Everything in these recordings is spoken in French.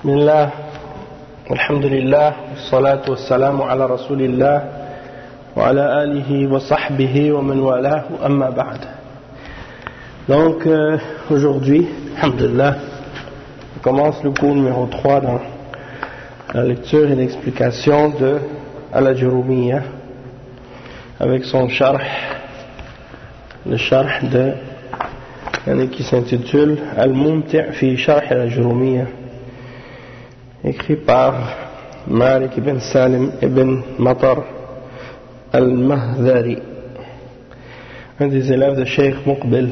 بسم الله والحمد لله والصلاة والسلام على رسول الله وعلى آله وصحبه ومن والاه أما بعد. Donc aujourd'hui, alhamdulillah, on commence le cours numéro 3 dans la lecture et l'explication de Al-Ajurumiyya avec son sharh, le sharh de qui s'intitule Al-Mumti' fi Sharh Al-Ajurumiyya, écrit par Malik ibn Salim ibn Matar Al-Mahdari, un des élèves de Cheikh Muqbil.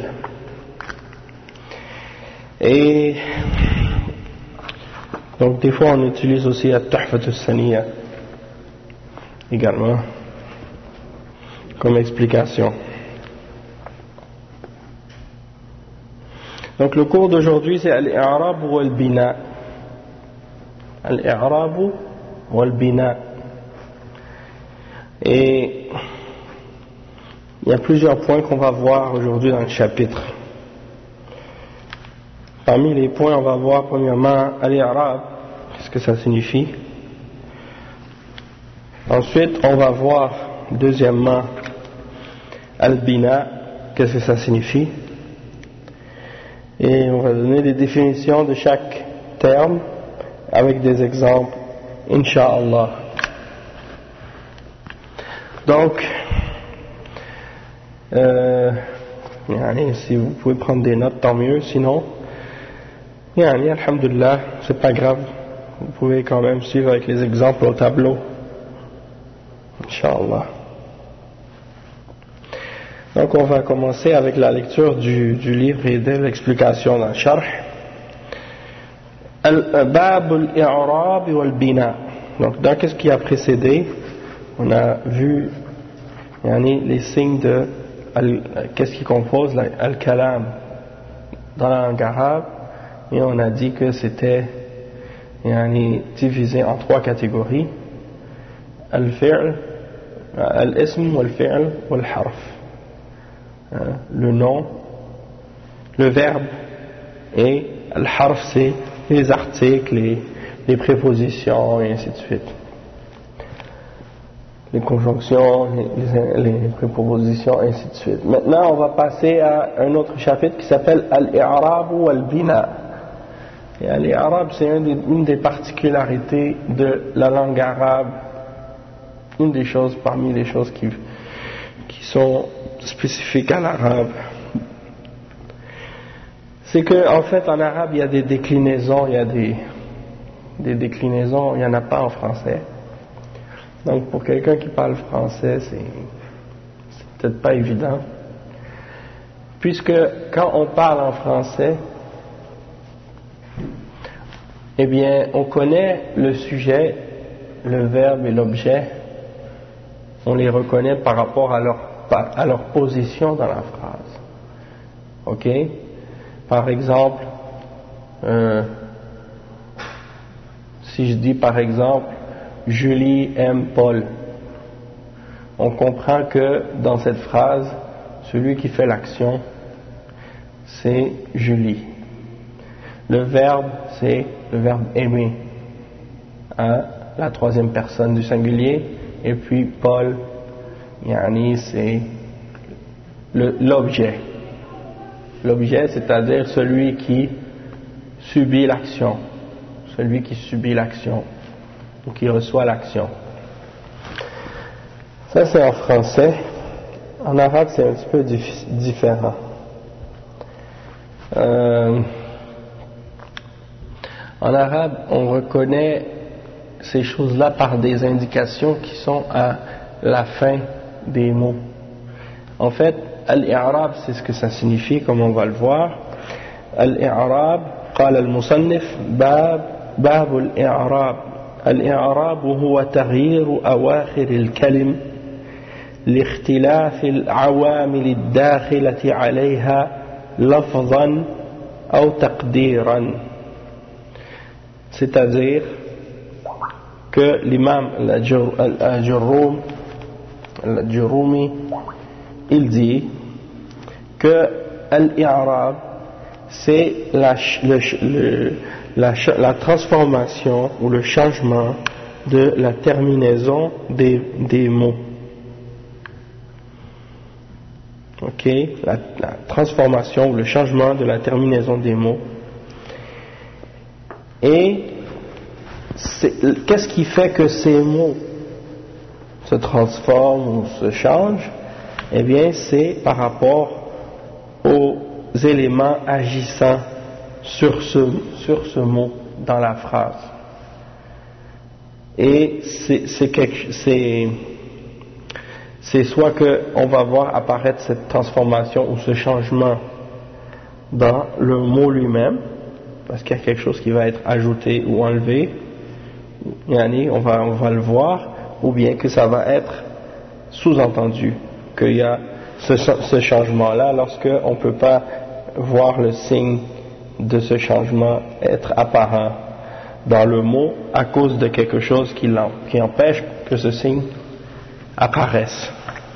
Et donc des fois on utilise aussi At-Tuhfat As-Saniyya également comme explication. Donc le cours d'aujourd'hui c'est Al-I'rab ou Al-Bina. Al-I'rab ou Al-Bina. Et il y a plusieurs points qu'on va voir aujourd'hui dans le chapitre. Parmi les points, on va voir premièrement Al-I'rab, qu'est-ce que ça signifie. Ensuite, on va voir deuxièmement Al-Bina, qu'est-ce que ça signifie. Et on va donner des définitions de chaque terme avec des exemples, Inch'Allah. Donc, si vous pouvez prendre des notes, tant mieux, sinon, alhamdulillah, c'est pas grave, vous pouvez quand même suivre avec les exemples au tableau, Inch'Allah. Donc on va commencer avec la lecture du livre et de l'explication dans le Sharh. Bab al-i'rab wal-bina. Donc dans ce qui a précédé, on a vu les signes de qu'est-ce qui compose al-kalam dans la langue arabe, et on a dit que c'était divisé en trois catégories: al-fi'l, al-ism wal-fi'l wal-harf. Le nom, le verbe, et al-harf c'est les articles, les prépositions et ainsi de suite. Les conjonctions, les prépositions et ainsi de suite. Maintenant on va passer à un autre chapitre qui s'appelle Al-I'rab ou Al-Bina. Et Al-I'rab c'est une des particularités de la langue arabe, une des choses parmi les choses qui sont spécifiques à l'arabe. C'est que en fait en arabe il y a des déclinaisons, il y a des déclinaisons, il n'y en a pas en français. Donc pour quelqu'un qui parle français c'est peut-être pas évident, puisque quand on parle en français, eh bien on connaît le sujet, le verbe et l'objet, on les reconnaît par rapport à leur position dans la phrase. Ok? Par exemple, si je dis par exemple Julie aime Paul, on comprend que dans cette phrase, celui qui fait l'action, c'est Julie. Le verbe, c'est le verbe aimer, la troisième personne du singulier, et puis Paul, c'est l'objet. L'objet, c'est-à-dire celui qui subit l'action, ou qui reçoit l'action. Ça c'est en français. En arabe c'est un petit peu différent. En arabe on reconnaît ces choses-là par des indications qui sont à la fin des mots. En fait, al-i'rab c'est ce que ça signifie, comme on va le voir. Al-i'rab, قال المصنف باب الإعراب. الإعراب هو تغيير أواخر الكلم لاختلاف العوامل الداخلة عليها لفظا أو تقديرا. C'est-à-dire que l'imam al-Ajurumi il dit que al-i'rab c'est la transformation ou le changement de la terminaison des mots. Ok, la transformation ou le changement de la terminaison des mots. Et qu'est-ce qui fait que ces mots se transforment ou se changent? Eh bien, c'est par rapport aux éléments agissant sur ce mot dans la phrase. Et c'est soit qu'on va voir apparaître cette transformation ou ce changement dans le mot lui-même, parce qu'il y a quelque chose qui va être ajouté ou enlevé, on va le voir, ou bien que ça va être sous-entendu, qu'il y a ce changement-là lorsqu'on ne peut pas voir le signe de ce changement être apparent dans le mot à cause de quelque chose qui empêche que ce signe apparaisse.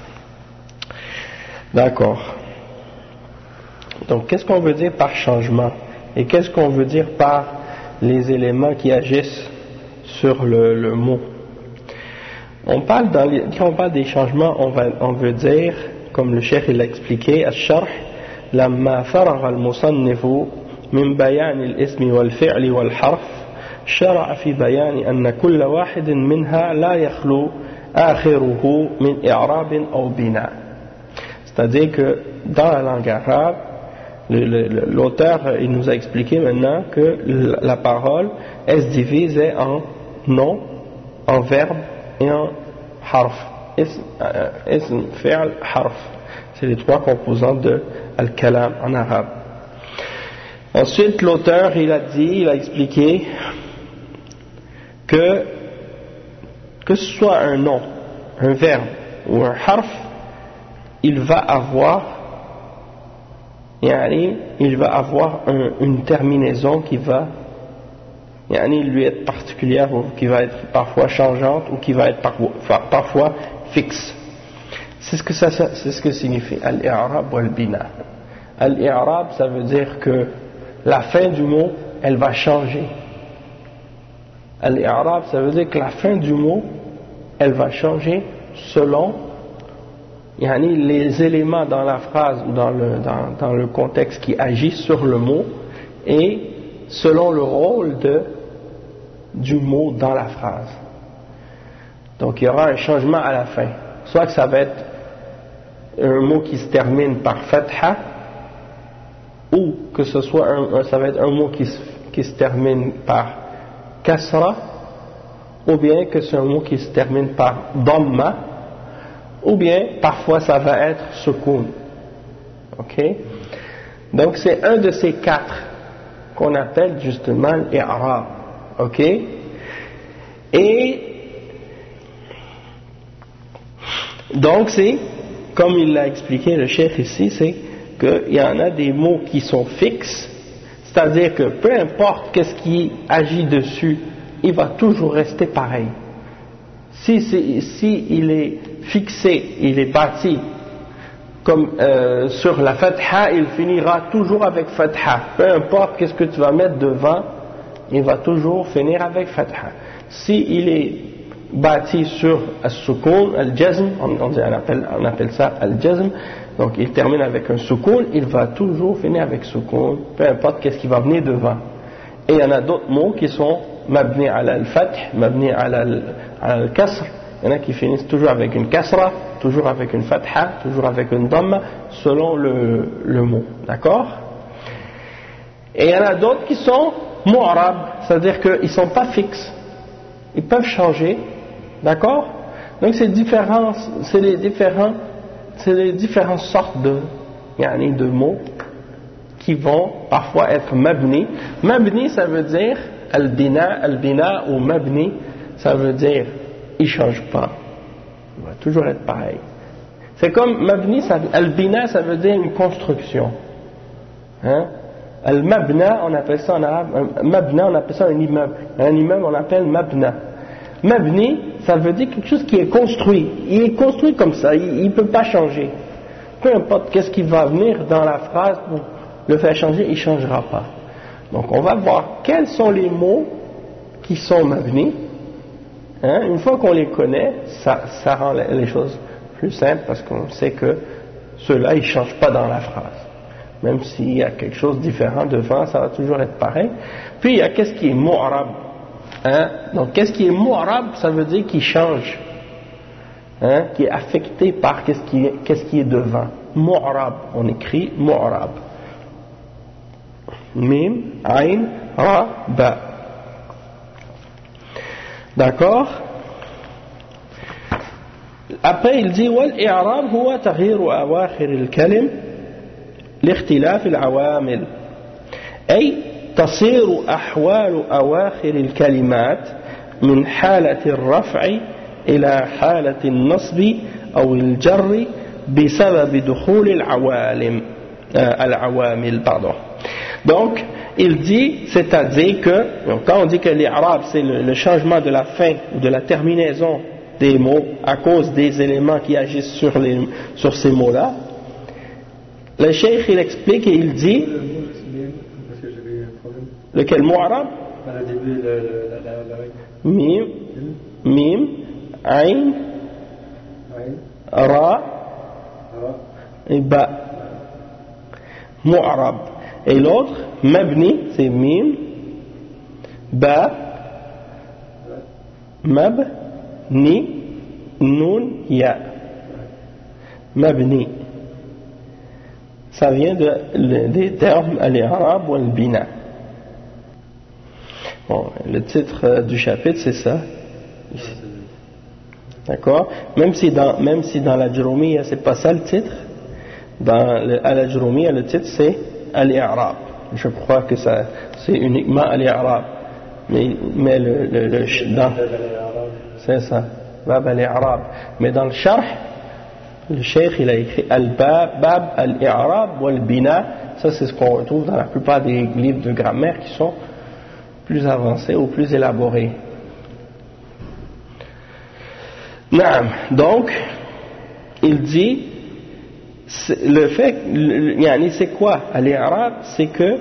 D'accord. Donc, qu'est-ce qu'on veut dire par changement? Et qu'est-ce qu'on veut dire par les éléments qui agissent sur le mot? Quand on parle des changements, on veut dire, comme le cheikh l'a expliqué, الشرح لما فرغ المصنف من بيان الاسم والفعل والحرف شرع في بيان أن كل واحد منها لا يخلو آخره من إعراب أو بناء. C'est-à-dire que dans la langue arabe, l'auteur il nous a expliqué maintenant que la parole elle se divise en nom, en verbe et en harf. Ism, fi'l, harf. C'est les trois composants de al-kalam en arabe. Ensuite, l'auteur il a expliqué que ce soit un nom, un verbe ou un harf, il va avoir une terminaison qui va lui être particulière ou qui va être parfois changeante ou qui va être parfois fixe. C'est ce que signifie al-i'rab ou al-bina. Al-i'rab, ça veut dire que la fin du mot, elle va changer. Al-i'rab, ça veut dire que la fin du mot, elle va changer selon les éléments dans la phrase ou dans le contexte qui agit sur le mot et selon le rôle du mot dans la phrase. Donc il y aura un changement à la fin. Soit que ça va être un mot qui se termine par fatha, ou que ça va être un mot qui se termine par kasra, ou bien que c'est un mot qui se termine par dhamma, ou bien parfois ça va être sukun. Ok? Donc c'est un de ces quatre qu'on appelle justement l'i'rab. Ok? Et donc c'est, comme il l'a expliqué le cheikh ici, c'est qu'il y en a des mots qui sont fixes, c'est-à-dire que peu importe qu'est-ce qui agit dessus, il va toujours rester pareil. Si il est fixé, il est bâti comme sur la fatha, il finira toujours avec fatha. Peu importe qu'est-ce que tu vas mettre devant, il va toujours finir avec fatha. Si il est bâti sur al-sukun, al-jazm, on appelle ça al-jazm, donc il termine avec un sukun, il va toujours finir avec sukun, peu importe qu'est-ce qui va venir devant. Et il y en a d'autres mots qui sont mabni ala al-fath, mabni ala al-kasr. Il y en a qui finissent toujours avec une kasra, toujours avec une fatha, toujours avec une dhamma, selon le mot. D'accord? Et il y en a d'autres qui sont mu'rab, c'est-à-dire qu'ils ne sont pas fixes. Ils peuvent changer. D'accord? Donc c'est les différentes sortes de mots qui vont parfois être mabni. Mabni, ça veut dire al-bina ou mabni, ça veut dire il ne change pas, il va toujours être pareil. C'est comme mabni, al-bina, ça veut dire une construction. Al-mabna, on appelle ça en arabe, mabna, on appelle ça un immeuble. Un immeuble, on appelle mabna. Mabni, ça veut dire quelque chose qui est construit. Il est construit comme ça, il ne peut pas changer. Peu importe qu'est-ce qui va venir dans la phrase pour le faire changer, il ne changera pas. Donc on va voir quels sont les mots qui sont mabni. Une fois qu'on les connaît, ça rend les choses plus simples parce qu'on sait que ceux-là ils ne changent pas dans la phrase. Même s'il y a quelque chose de différent devant, ça va toujours être pareil. Puis il y a qu'est-ce qui est mu'rab. Donc qu'est-ce qui est mu'rab, ça veut dire qu'il change, qui est affecté par qu'est-ce qui est devant. Mu'rab, on écrit mu'rab. Mim, ayn, ra, ba. D'accord? Après il dit wal-i'rab huwa taghyiru awakhir al-kalim لاختلاف العوامل أي تصير أحوال أواخر الكلمات من حالة الرفع إلى حالة النصب أو الجر بسبب دخول العوامل pardon. Donc il dit, c'est-à-dire que quand on dit que l'Arab c'est le changement de la fin ou de la terminaison des mots à cause des éléments qui agissent sur ces mots-là, le cheikh il explique et il dit parce que j'avais un problème. Lequel mot arabe? Au début, mim, mim, ayn, ra et ba. Mot arabe. Et l'autre, mabni, c'est mim, ba, mab, ni, nun, ya. Mabni. Ça vient des termes al-i'rab ou al-bina. Bon, le titre du chapitre c'est ça. D'accord? Même si dans la Jurumiyya c'est pas ça le titre, dans la Jurumiyya le titre c'est al-i'rab. Je crois que ça c'est uniquement al-i'rab. Mais c'est ça, bab al-i'rab. Mais dans le sharh, le cheikh il a écrit al-bab al-i'rab wal-bina. Ça c'est ce qu'on retrouve dans la plupart des livres de grammaire qui sont plus avancés ou plus élaborés. Naam. Donc il dit le fait, c'est quoi al-i'rab? C'est que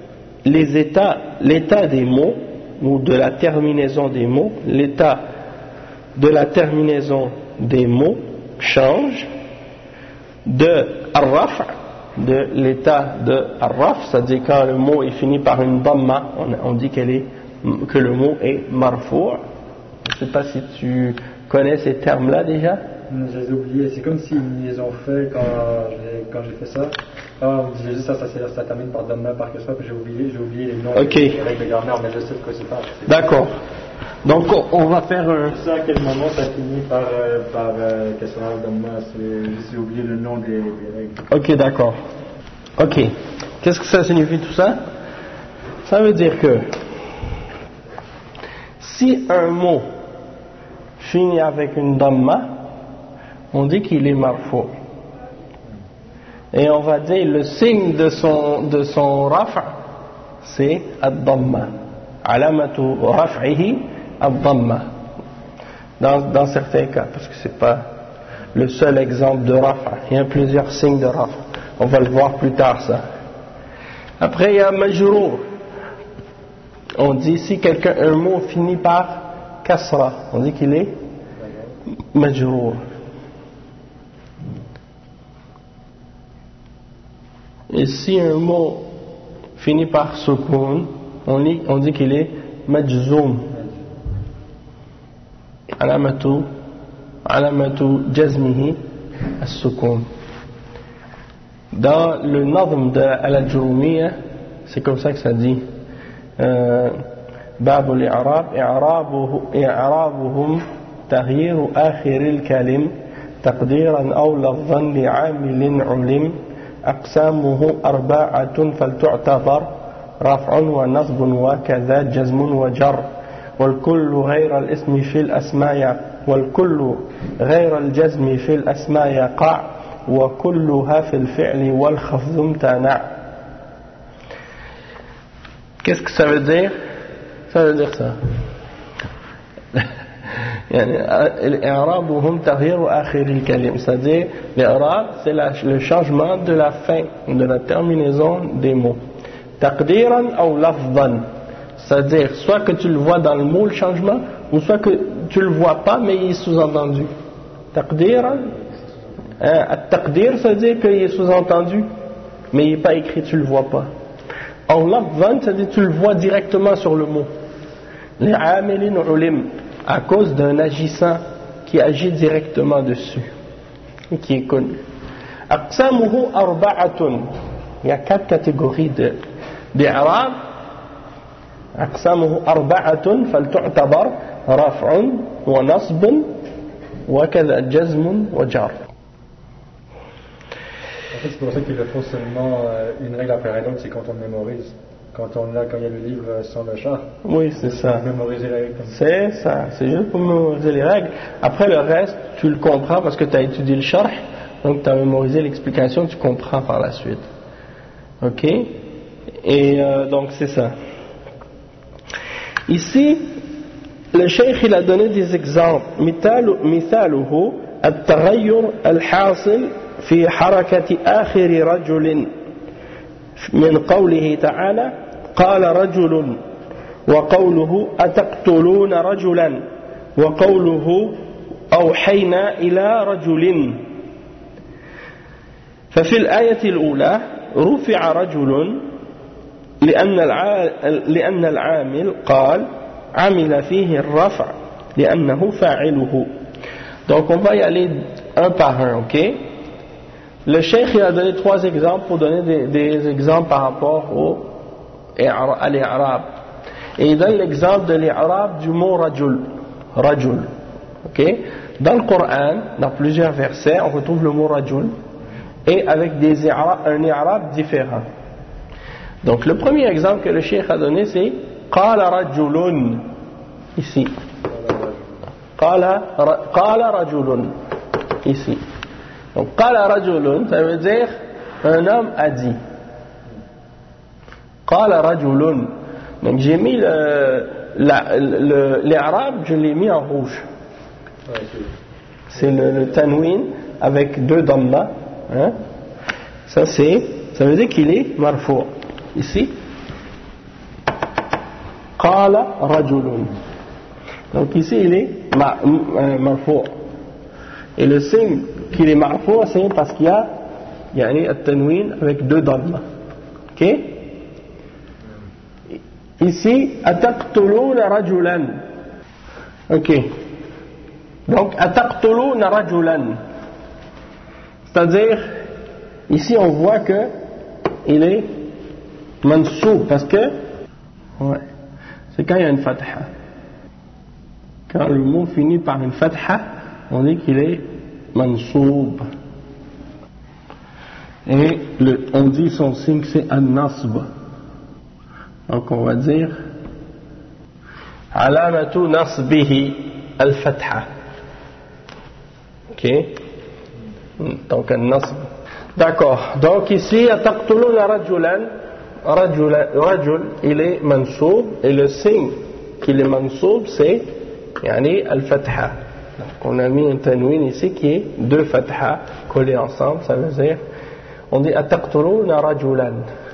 l'état des mots ou de la terminaison des mots, l'état de la terminaison des mots change de ar-raf', de l'état de ar-raf', c'est-à-dire quand le mot est fini par une dhamma, on dit que le mot est marfou'. Je ne sais pas si tu connais ces termes-là déjà. Je les ai oubliés, c'est comme s'ils les ont fait quand j'ai fait ça. On disait juste ça termine par dhamma, par que ça, puis j'ai oublié les noms avec de grammaire, mais je sais de quoi c'est pas. D'accord. Donc on va faire un... Je sais à quel moment ça finit par question dhamma, j'ai oublié le nom des règles. Ok, d'accord. Ok. Qu'est-ce que ça signifie tout ça? Ça veut dire que si un mot finit avec une dhamma, on dit qu'il est marfou'. Et on va dire le signe de son raf' c'est ad-dhamma. Alamatu raf'ihi ad-dhamma. Dans certains cas, parce que c'est pas le seul exemple de raf', il y a plusieurs signes de raf'. On va le voir plus tard ça. Après il y a majrour. On dit si un mot finit par kasra, on dit qu'il est majrour. Et si un mot finit par sukun, on dit qu'il est majzoum. Alamatu jazmihi as-sukun. Dans le nazm de al-Jurumiyya, c'est comme ça que ça dit. باب الإعراب إعرابهم تغيير آخر الكلم تقديرا أو لفظا لعامل علم أقسامه 4 فلتعتبر رفع ونصب وكذا جزم وجر والكل غير الاسم في الأسماء والكل غير الجزم في الأسماء يقع وكلها في الفعل والخفض امتنع. Qu'est-ce que ça veut dire? Ça veut dire ça. الإعرابهم تغيير آخر الكلم, c'est-à-dire l'إعراب c'est le changement de la fin, de la terminaison des mots. Taqdiran ou lafdan. C'est-à-dire, soit que tu le vois dans le mot, le changement, ou soit que tu le vois pas, mais il est sous-entendu. Taqdiran, taqdir, ça veut dire qu'il est sous-entendu, mais il n'est pas écrit, tu le vois pas. Ou lafdan, ça veut dire que tu le vois directement sur le mot. Les amilin ulim, à cause d'un agissant qui agit directement dessus, et qui est connu. Aqsamuhu arba'atun. Il y a 4 catégories d'I'rab. أقسامه أربعة فلتعتبر رفع ونصب وكذا جزم وجر. En fait, c'est pour ça qu'il le faut seulement une règle après l'autre, c'est quand on mémorise. Quand il y a le livre sans le char. Oui, c'est ça. Mémoriser les règles comme ça. C'est ça, c'est juste pour mémoriser les règles. Après le reste, tu le comprends parce que tu as étudié le sharh, donc tu as mémorisé l'explication, tu comprends par la suite. Ok? Et donc c'est ça. Ici, le cheikh il a donné des exemples. مثاله التغير الحاصل في حركة آخر رجل من قوله تعالى قال رجل وقوله أتقتلون رجلا وقوله أوحينا إلى رجل. ففي الآية الأولى رفع رجل لأن العامل قال عمل فيه الرفع لأنه فاعله. Donc on va y aller un par un, ok? Le cheikh il a donné 3 exemples pour donner des exemples par rapport à l'I'rab. Et il donne l'exemple de l'I'rab du mot rajul. Rajul. Ok? Dans le Coran, dans plusieurs versets, on retrouve le mot rajul et avec un I'rab différent. Donc le premier exemple que le cheikh a donné c'est qala rajulun ici. Qala rajulun ici. Donc qala rajulun ça veut dire un homme a dit. Qala rajulun. Donc j'ai mis l'Arab, je l'ai mis en rouge. C'est le tanwin avec 2 dhamma. Hein? Ça veut dire qu'il est marfou'. Ici, qala rajulun. Donc ici il est marfou'. Et le signe qu'il est marfou' c'est parce qu'il y a at-tanwin avec 2 dhamma. Ok? Ici, ataqtuluna rajulan. Ok. Donc ataqtuluna rajulan. C'est-à-dire, ici on voit que il est mansoub parce que c'est quand il y a une fatha. Quand le mot finit par une fatha, on dit qu'il est mansoub. Et on dit son signe c'est an-nasb. Donc on va dire alamatu nasbihi al-fatha. Ok? Donc an-nasb. D'accord. Donc ici ataqtuluna rajulan. Rajul, il est mansoub et le signe qu'il est mansoub c'est al-fatha. Donc on a mis un tanwin ici qui est 2 fatha collés ensemble, ça veut dire on dit ataqtuluna rajulan.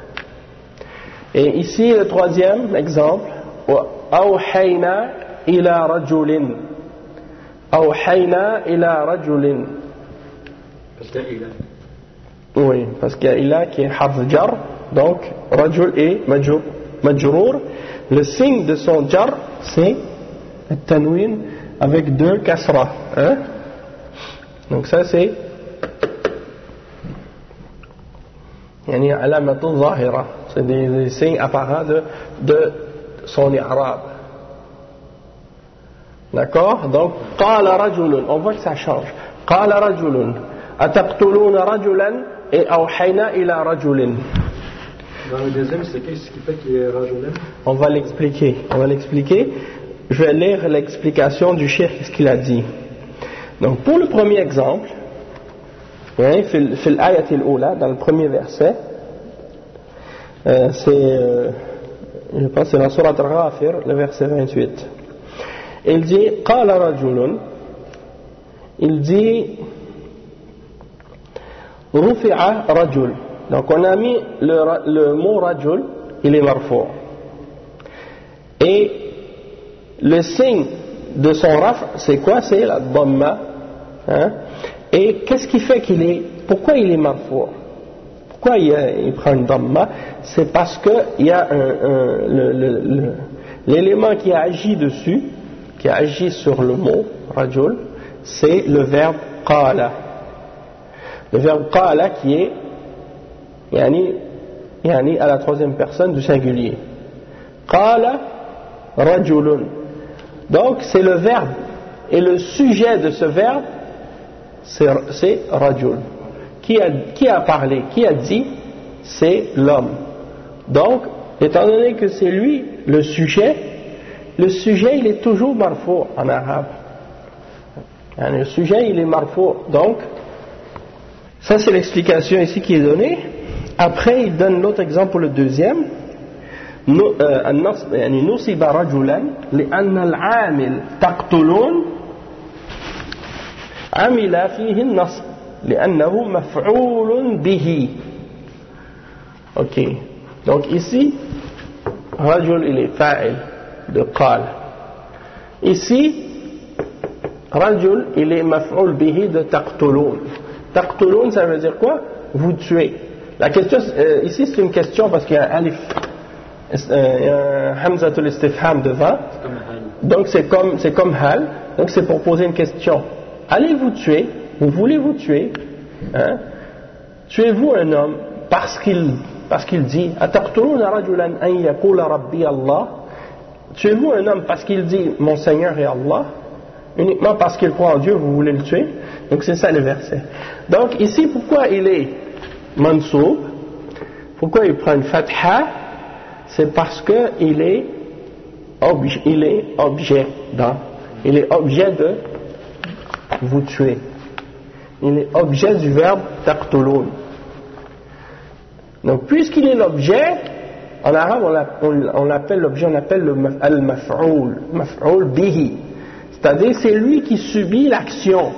Et ici le troisième exemple awhayna ila rajulin. Awhayna ila rajulin. Parce qu'il y a ila. Oui, parce qu'il y a ila qui est harf jar. Donc, rajul est majrour. Le signe de son jar, c'est le tanwin avec 2 kasra. Hein? Donc ça c'est alamatun zahira. C'est des signes apparents de son i'rab. D'accord? Donc, qala rajulun. On voit que ça change. Qala rajulun. Ataqtuluna rajulan et awhayna ila rajulin. Dans le deuxième, c'est qu'est-ce qui fait qu'il est rajouté? On va l'expliquer. Je vais lire l'explication du cheikh, ce qu'il a dit. Donc, pour le premier exemple, fil ayat al-ula, dans le premier verset, je pense que c'est dans Surat al-Ghafir, le verset 28. Il dit, qala rajulun, il dit, rufi'a rajul. Donc on a mis le mot rajul il est marfou'. Et le signe de son raf, c'est quoi? C'est la dhamma. Hein? Et qu'est-ce qui fait pourquoi il est marfou'? Pourquoi il prend une dhamma? C'est parce qu'il y a l'élément qui a agi dessus, qui a agi sur le mot rajul, c'est le verbe qala. Le verbe qala qui est yani à la troisième personne du singulier. Qala rajulun. Donc c'est le verbe, et le sujet de ce verbe c'est rajul. Qui a parlé, qui a dit? C'est l'homme. Donc étant donné que c'est lui le sujet il est toujours marfou' en arabe. Le sujet il est marfou'. Donc ça c'est l'explication ici qui est donnée. Après il donne l'autre exemple, le deuxième. نصب رجلا لأن العامل تقتلون عمل فيه النصب لأنه مفعول به. Ok, donc ici رجل il est fa'il de قال. Ici رجل il est مفعول به de تقتلون. تقتلون ça veut dire quoi? Vous tuez. La question ici c'est une question parce qu'il y a un alif, il y a un hamzatul istifham devant, donc c'est comme hal, donc c'est pour poser une question. Allez-vous tuer, ou voulez-vous tuer, hein? Tuez-vous un homme parce qu'il dit ataqtuluna rajulan an yaqula rabbi Allah? Tuez-vous un homme parce qu'il dit mon Seigneur est Allah? Uniquement parce qu'il croit en Dieu vous voulez le tuer? Donc c'est ça le verset. Donc ici pourquoi il est mansoub, pourquoi il prend une fatha? C'est parce que il est objet de vous tuer. Il est objet du verbe taqtulun. Donc puisqu'il est l'objet, en arabe on l'appelle l'objet, on appelle le al-maf'oul, maf'oul bihi. C'est-à-dire c'est lui qui subit l'action.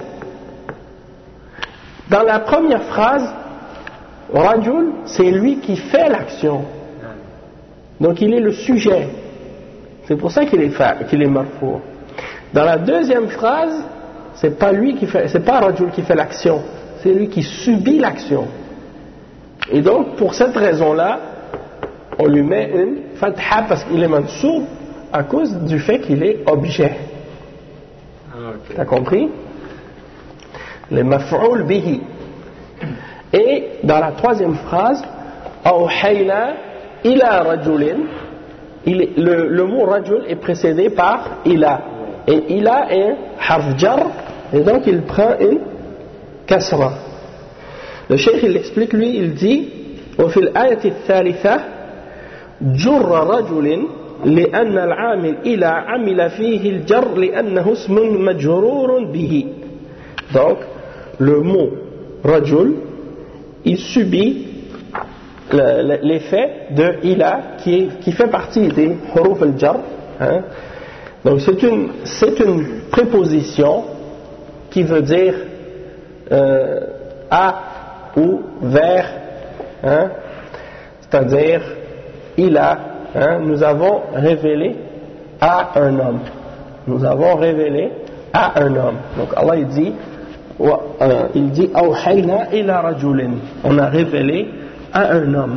Dans la première phrase, rajul, c'est lui qui fait l'action. Donc il est le sujet. C'est pour ça qu'il est marfou'. Dans la deuxième phrase, c'est pas rajul qui fait l'action, c'est lui qui subit l'action. Et donc pour cette raison-là, on lui met une fatha parce qu'il est mansoub à cause du fait qu'il est objet. Okay. T'as compris? Le maf'oul bihi. Et dans la troisième phrase, awhayna ila rajulin, le mot rajul est précédé par ila, et ila est harf jar, et donc il prend une kasra. Le cheikh il explique, lui il dit وفي الآية الثالثة جر رجل لأن العامل إلى عمل فيه الجر لأنه اسم مجرور به. Donc le mot rajul il subit l'effet de ila qui fait partie des huruf al-jar, hein? Donc c'est une préposition qui veut dire à ou vers, hein? C'est-à-dire ila, hein? Nous avons révélé à un homme, nous avons révélé à un homme. Donc Allah il dit awhayna ila rajulin, on a révélé à un homme.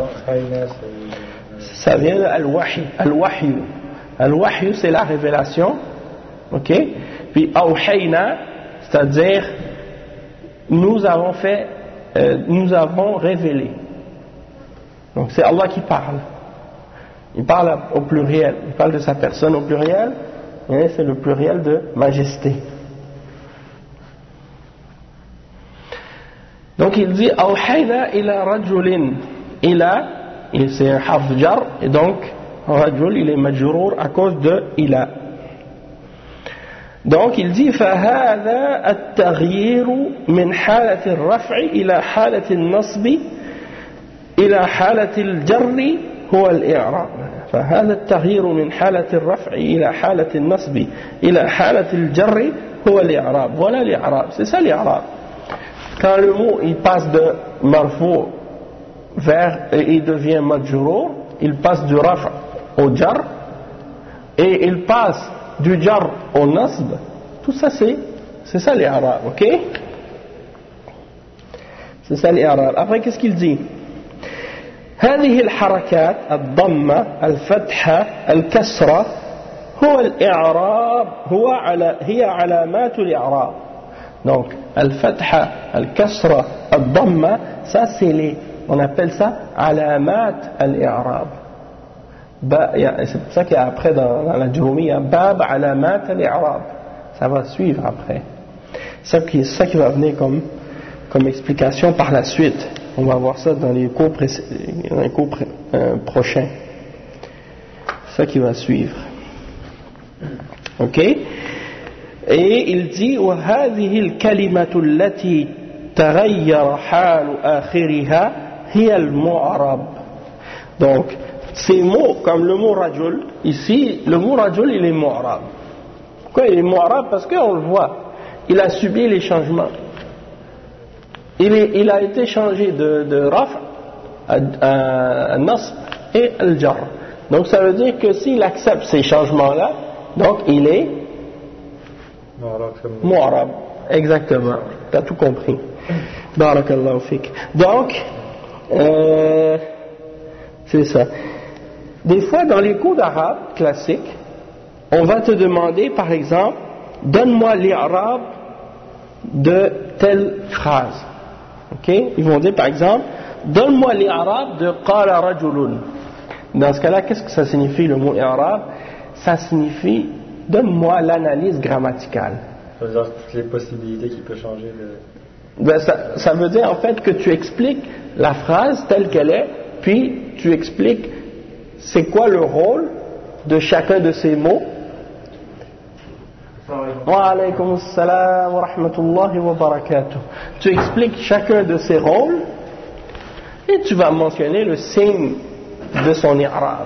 Ça vient de al-wahy. Al-wahy c'est la révélation, ok? Puis awhayna, c'est-à-dire nous avons révélé. Donc c'est Allah qui parle. Il parle au pluriel, il parle de sa personne au pluriel, et c'est le pluriel de majesté. Donc il dit awhayna ila rajulin, ila c'est un harf jar, et donc rajul il est majrour à cause de ila. Donc il dit فهذا التغيير من حالة الرفع إلى حالة النصب إلى حالة الجر هو الإعراب. فهذا التغيير من حالة الرفع إلى حالة النصب إلى حالة الجر هو الإعراب. Voilà l'I'rab, c'est ça l'I'rab. Quand le mot il passe de marfou vers et il devient majrour, il passe du raf' au jar, et il passe du jar au nasb. Tout ça c'est ça l'I'rab, ok? C'est ça l'I'rab. Après qu'est-ce qu'il dit? هذه الحركات الضمة الفتحة الكسرة هو الإعراب هي علامات الإعراب. Donc الفتحة الكسرة الضمة, ça c'est on appelle ça علامات الإعراب. C'est pour ça qu'il y a après dans la Jurumiyya bab علامات الإعراب. Ça va suivre après. Ça qui va venir comme explication par la suite. On va voir ça dans les cours prochains. C'est ça qui va suivre. Ok? Et il dit وهذه الكلمة التي تغير حال آخرها هي المعرب. Donc ces mots comme le mot rajul, ici le mot rajul il est mu'rab. Pourquoi il est mu'rab? Parce qu'on le voit, il a subi les changements. Il a été changé de raf' à nasb et al-jar. Donc ça veut dire que s'il accepte ces changements-là, donc il est mu'rab. Exactement. Tu as tout compris. Barakallahu fik. Donc, c'est ça. Des fois, dans les cours d'arabe classiques, on va te demander, par exemple, donne-moi l'I'rab de telle phrase. Ok? Ils vont dire, par exemple, donne-moi l'I'rab de qala rajulun. Dans ce cas-là, qu'est-ce que ça signifie le mot I'rab? Ça signifie, donne-moi l'analyse grammaticale. Ça veut dire toutes les possibilités qui peuvent changer de... Ben ça veut dire en fait que tu expliques la phrase telle qu'elle est, puis tu expliques c'est quoi le rôle de chacun de ces mots. Wa alaykum assalam wa rahmatullahi wa barakatuh. Tu expliques chacun de ces rôles et tu vas mentionner le signe de son i'rab.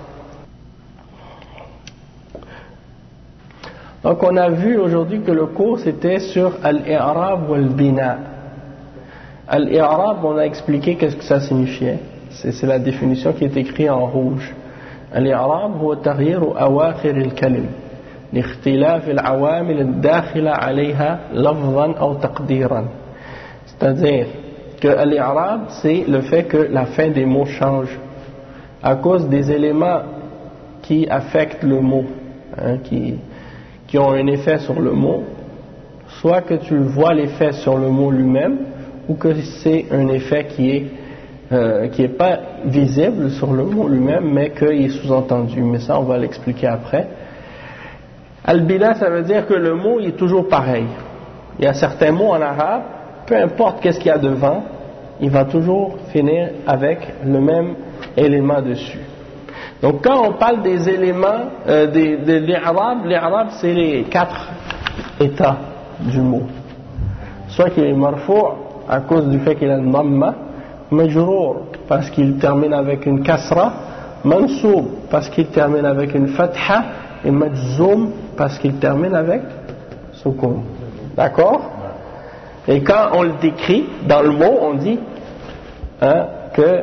Donc on a vu aujourd'hui que le cours c'était sur al-i'rab ou al-bina. Al-i'rab, on a expliqué qu'est-ce que ça signifiait. C'est la définition qui est écrite en rouge. Al-i'rab huwa taghyiru awakhir al-kalim لاختلاف العوامل الداخلة عليها لفظا أو تقديرا. C'est-à-dire que l'I'rab c'est le fait que la fin des mots change à cause des éléments qui affectent le mot, hein, qui ont un effet sur le mot, soit que tu vois l'effet sur le mot lui-même ou que c'est un effet qui est pas visible sur le mot lui-même mais qu'il est sous-entendu. Mais ça on va l'expliquer après. Al-bina, ça veut dire que le mot il est toujours pareil. Il y a certains mots en arabe, peu importe qu'est-ce qu'il y a devant, il va toujours finir avec le même élément dessus. Donc quand on parle des éléments de l'I'rab c'est les 4 états du mot. Soit qu'il est marfou' à cause du fait qu'il a une dhamma, majrour parce qu'il termine avec une kasra, mansoub parce qu'il termine avec une fatha, et majzoum parce qu'il termine avec soukoun. D'accord? Et quand on le décrit dans le mot, on dit hein, que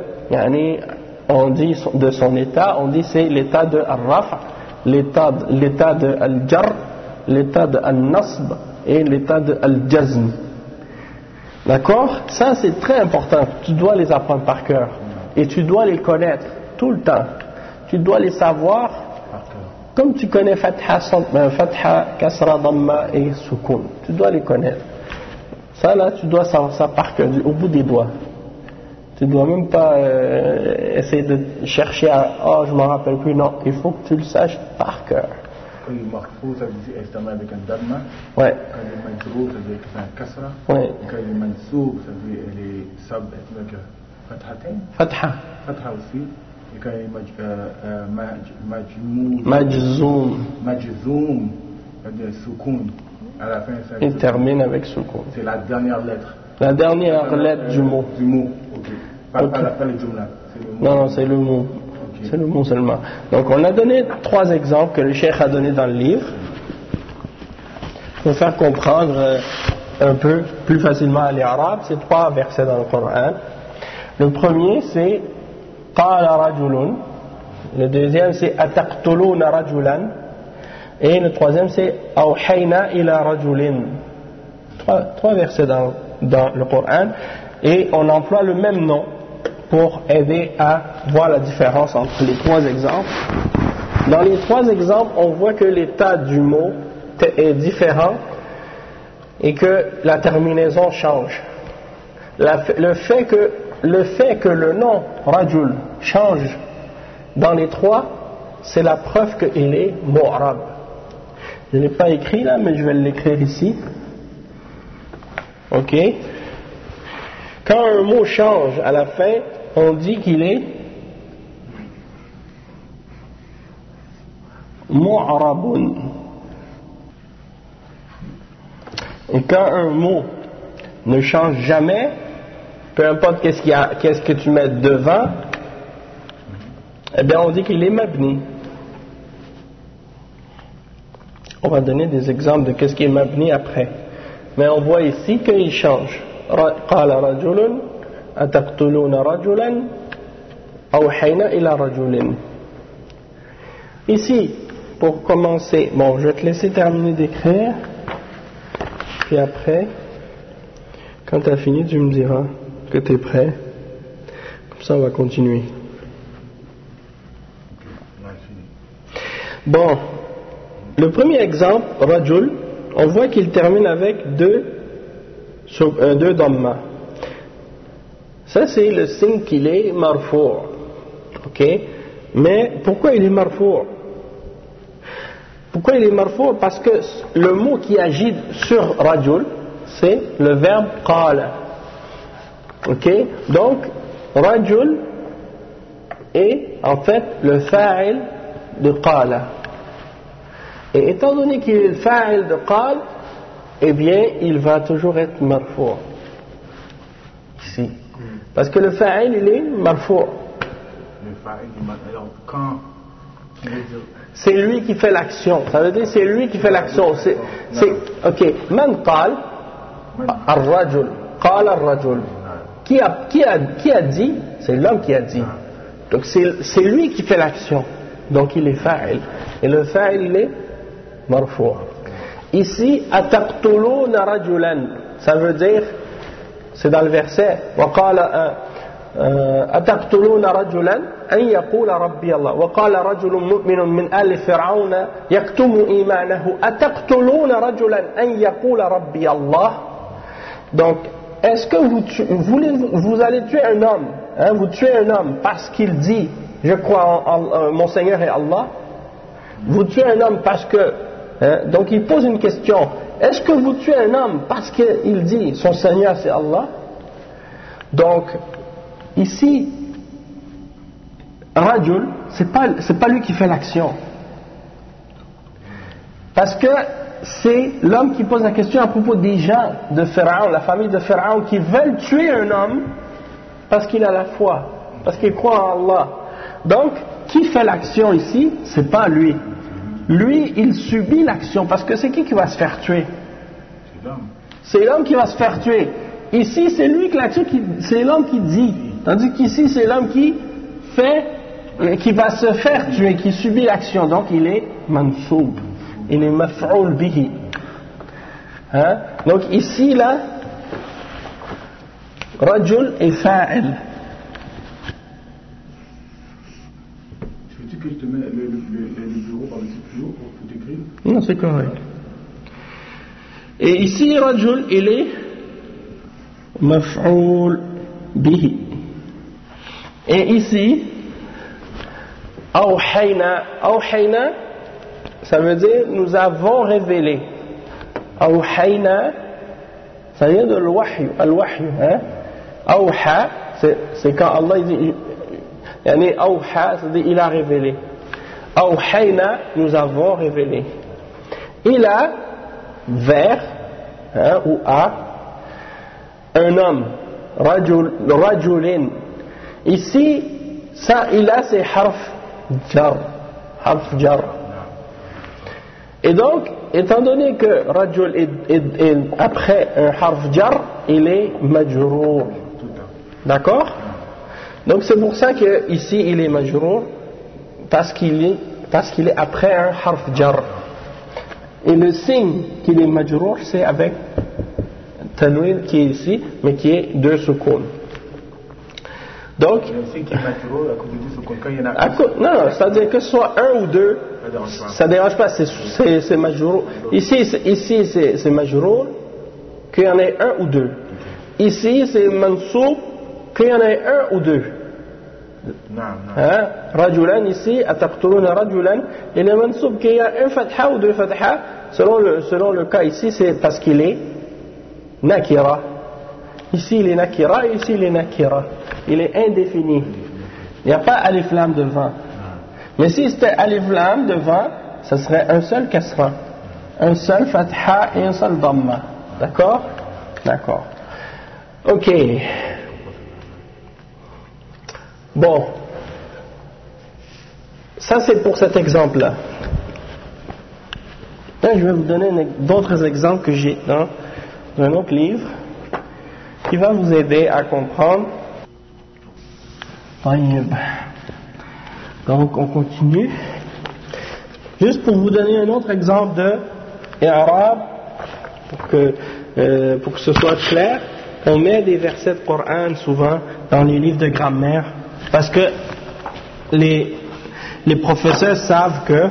on dit de son état, on dit c'est l'état de al-raf', l'état de al-jar, l'état de al-nasb et l'état de al-jazm. D'accord? Ça c'est très important, tu dois les apprendre par cœur et tu dois les connaître tout le temps, tu dois les savoir comme tu connais fatha, kasra, dhamma et soukoun, tu dois les connaître. Ça là tu dois savoir ça par cœur, au bout des doigts. Tu ne dois même pas essayer de chercher à je ne m'en rappelle plus. Non, il faut que tu le saches par cœur. Quand il est marfou, ça veut dire extrêmement avec un dhamma. Ouais. Quand il est majrour, ça veut dire que c'est un kasra. Ouais. Quand il est mansoub, ça veut dire qu'il est sab avec fathatain. Fatha aussi. Et quand il est majzoum, ça veut dire soukoun. À la fin, ça il termine avec soukoun. C'est la dernière lettre. La dernière lettre du mot. Du mot, ok. Pas le jumla. Non, c'est le mot. Okay. C'est le mot seulement. Donc on a donné 3 exemples que le cheikh a donné dans le livre pour faire comprendre un peu plus facilement l'I'rab. C'est 3 versets dans le Coran. Le premier c'est Qala rajulun, Le deuxième c'est ataqtuluna rajulan. Et le troisième c'est awhayna ila rajulin. Trois versets dans le Coran. Et on emploie le même nom pour aider à voir la différence entre les trois exemples. Dans les trois exemples, on voit que l'état du mot est différent et que la terminaison change. Le fait que le nom rajul change dans les trois, c'est la preuve qu'il est mu'rab. Je ne l'ai pas écrit là, mais je vais l'écrire ici. Ok. Quand un mot change à la fin, on dit qu'il est mu'rabun. Et quand un mot ne change jamais, peu importe qu'est-ce que tu mets devant, eh bien on dit qu'il est mabni. On va donner des exemples de qu'est-ce qui est mabni après. Mais on voit ici qu'il change. قال رجل أتقتلون رجلا أوحينا إلى رجل. Ici, pour commencer, bon, je vais te laisser terminer d'écrire, puis après, quand tu as fini, tu me diras que tu es prêt. Comme ça, on va continuer. Bon, le premier exemple, rajul, on voit qu'il termine avec deux dhamma. Ça, c'est le signe qu'il est marfou'. Ok? Mais pourquoi il est marfou'? Pourquoi il est marfou'? Parce que le mot qui agit sur rajul, c'est le verbe qala. Ok? Donc, rajul est en fait le fa'il de qala. Et étant donné qu'il est le fa'il de qala, eh bien, il va toujours être marfou' ici. Parce que le fa'il, il est marfou'. Le fa'il, alors quand c'est lui qui fait l'action. Ça veut dire c'est lui qui fait l'action. Ok. Man qal ar-rajul. Qal ar-rajul. Qui a dit? C'est l'homme qui a dit. Donc c'est lui qui fait l'action. Donc il est fa'il. Et le fa'il, il est marfou'. Ici, ataqtuluna rajulan, ça veut dire, c'est dans le verset, وقال أتقتلون رجلا أن يقول ربي الله وقال رجل مؤمن من آل فرعون يكتم إيمانه أتقتلون رجلا أن يقول ربي الله. Donc, est-ce que vous allez tuer un homme, hein, vous tuez un homme parce qu'il dit je crois en mon Seigneur est Allah? Vous tuez un homme parce que donc il pose une question. Est-ce que vous tuez un homme parce qu'il dit son Seigneur c'est Allah? Donc ici, Rajul, c'est pas lui qui fait l'action. Parce que c'est l'homme qui pose la question à propos des gens de Pharaon, la famille de Pharaon, qui veulent tuer un homme parce qu'il a la foi, parce qu'il croit en Allah. Donc, qui fait l'action ici? C'est pas lui. Lui, il subit l'action, parce que c'est qui va se faire tuer? C'est l'homme qui va se faire tuer. Ici, c'est lui que l'action, c'est l'homme qui dit. Tandis qu'ici, c'est l'homme qui va se faire tuer, qui subit l'action. Donc, il est mansoub. Il est maf'oul bihi. Hein? Donc, ici, là, rajul est fa'il. Que je te mets le bureau par-dessus toujours pour que tu écrives? Non, c'est correct. Et ici, rajul, il est maf'oul bihi. Et ici, awhayna, ça veut dire nous avons révélé. Awhayna, ça vient de al-wahyu, hein? Awha, c'est quand Allah dit yani awha, c'est-à-dire il a révélé. Awhayna, nous avons révélé. Il a vers, hein, ou à un homme, rajulin. Ici, ça, il a c'est harf jar. Et donc, étant donné que rajul est après un harf jar, il est majrour. D'accord? Donc c'est pour ça que ici il est majrour parce qu'il est après un harf jar. Et le signe qu'il est majrour, c'est avec tanwin qui est ici, mais qui est 2 soukoun. Donc, le signe qui est majrour à cause de 2 soukoun, quand il y en a non, c'est-à-dire que ce soit 1 ou 2, ça ne dérange pas, c'est majrour. Ici c'est majrour, qu'il y en ait 1 ou 2. Ici, c'est mansoub, qu'il y en ait 1 ou 2. Rajulan ici, ataqtuluna rajulan, il est mansoub qu'il y a un fatha ou 2 fatha, selon le cas ici, c'est parce qu'il est nakira. Ici il est nakira, ici il est nakira. Il est indéfini. Il n'y a pas alif lam devant. Mais si c'était alif lam devant, ça serait un seul kasra, un seul fatha et un seul dhamma. D'accord? D'accord. Ok. Bon. Ça c'est pour cet exemple-là. Là, je vais vous donner d'autres exemples que j'ai dans un autre livre qui va vous aider à comprendre. Donc on continue. Juste pour vous donner un autre exemple de i'rab, pour que ce soit clair, on met des versets de Coran souvent dans les livres de grammaire parce que les professeurs savent que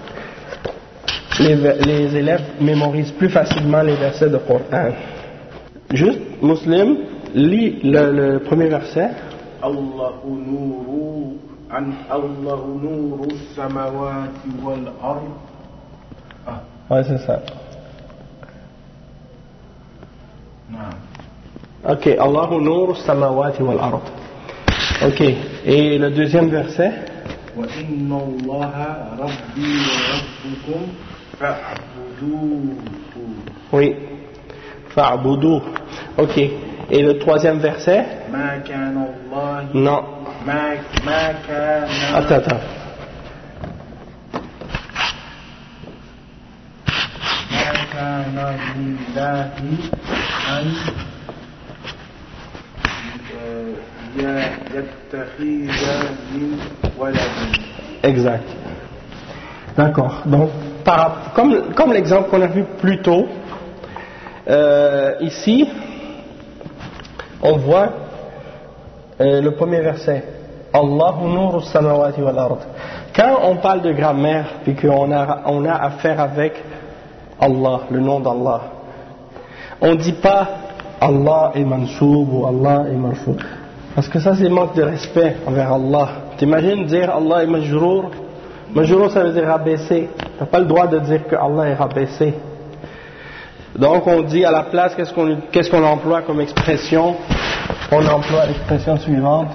les élèves mémorisent plus facilement les versets de Coran. Juste, Muslim, lis le premier verset. Allahu nuru samawati wal ard. Ouais, c'est ça. Ok, Allahu nuru samawati wal ard. Ok, et le deuxième verset. Wa inna Allaha rabbi wa rabbukum fa'buduhu. Oui, fa'buduhu. Ok, et le troisième verset. Ma kana Allah. Non. Ma kana. Attends. Ma kana lillahi an yattakhidha min waladin. Exact. D'accord. Donc, comme l'exemple qu'on a vu plus tôt, ici, on voit le premier verset. Allahu nuru samawati wal ard. Quand on parle de grammaire, puis qu'on a affaire avec Allah, le nom d'Allah, on ne dit pas Allah est mansoub ou Allah est marfoud. Parce que ça, c'est manque de respect envers Allah. T'imagines dire Allah est majrour? Majrour, ça veut dire rabaissé. Tu n'as pas le droit de dire que Allah est rabaissé. Donc, on dit à la place, qu'est-ce qu'on emploie comme expression? On emploie l'expression suivante.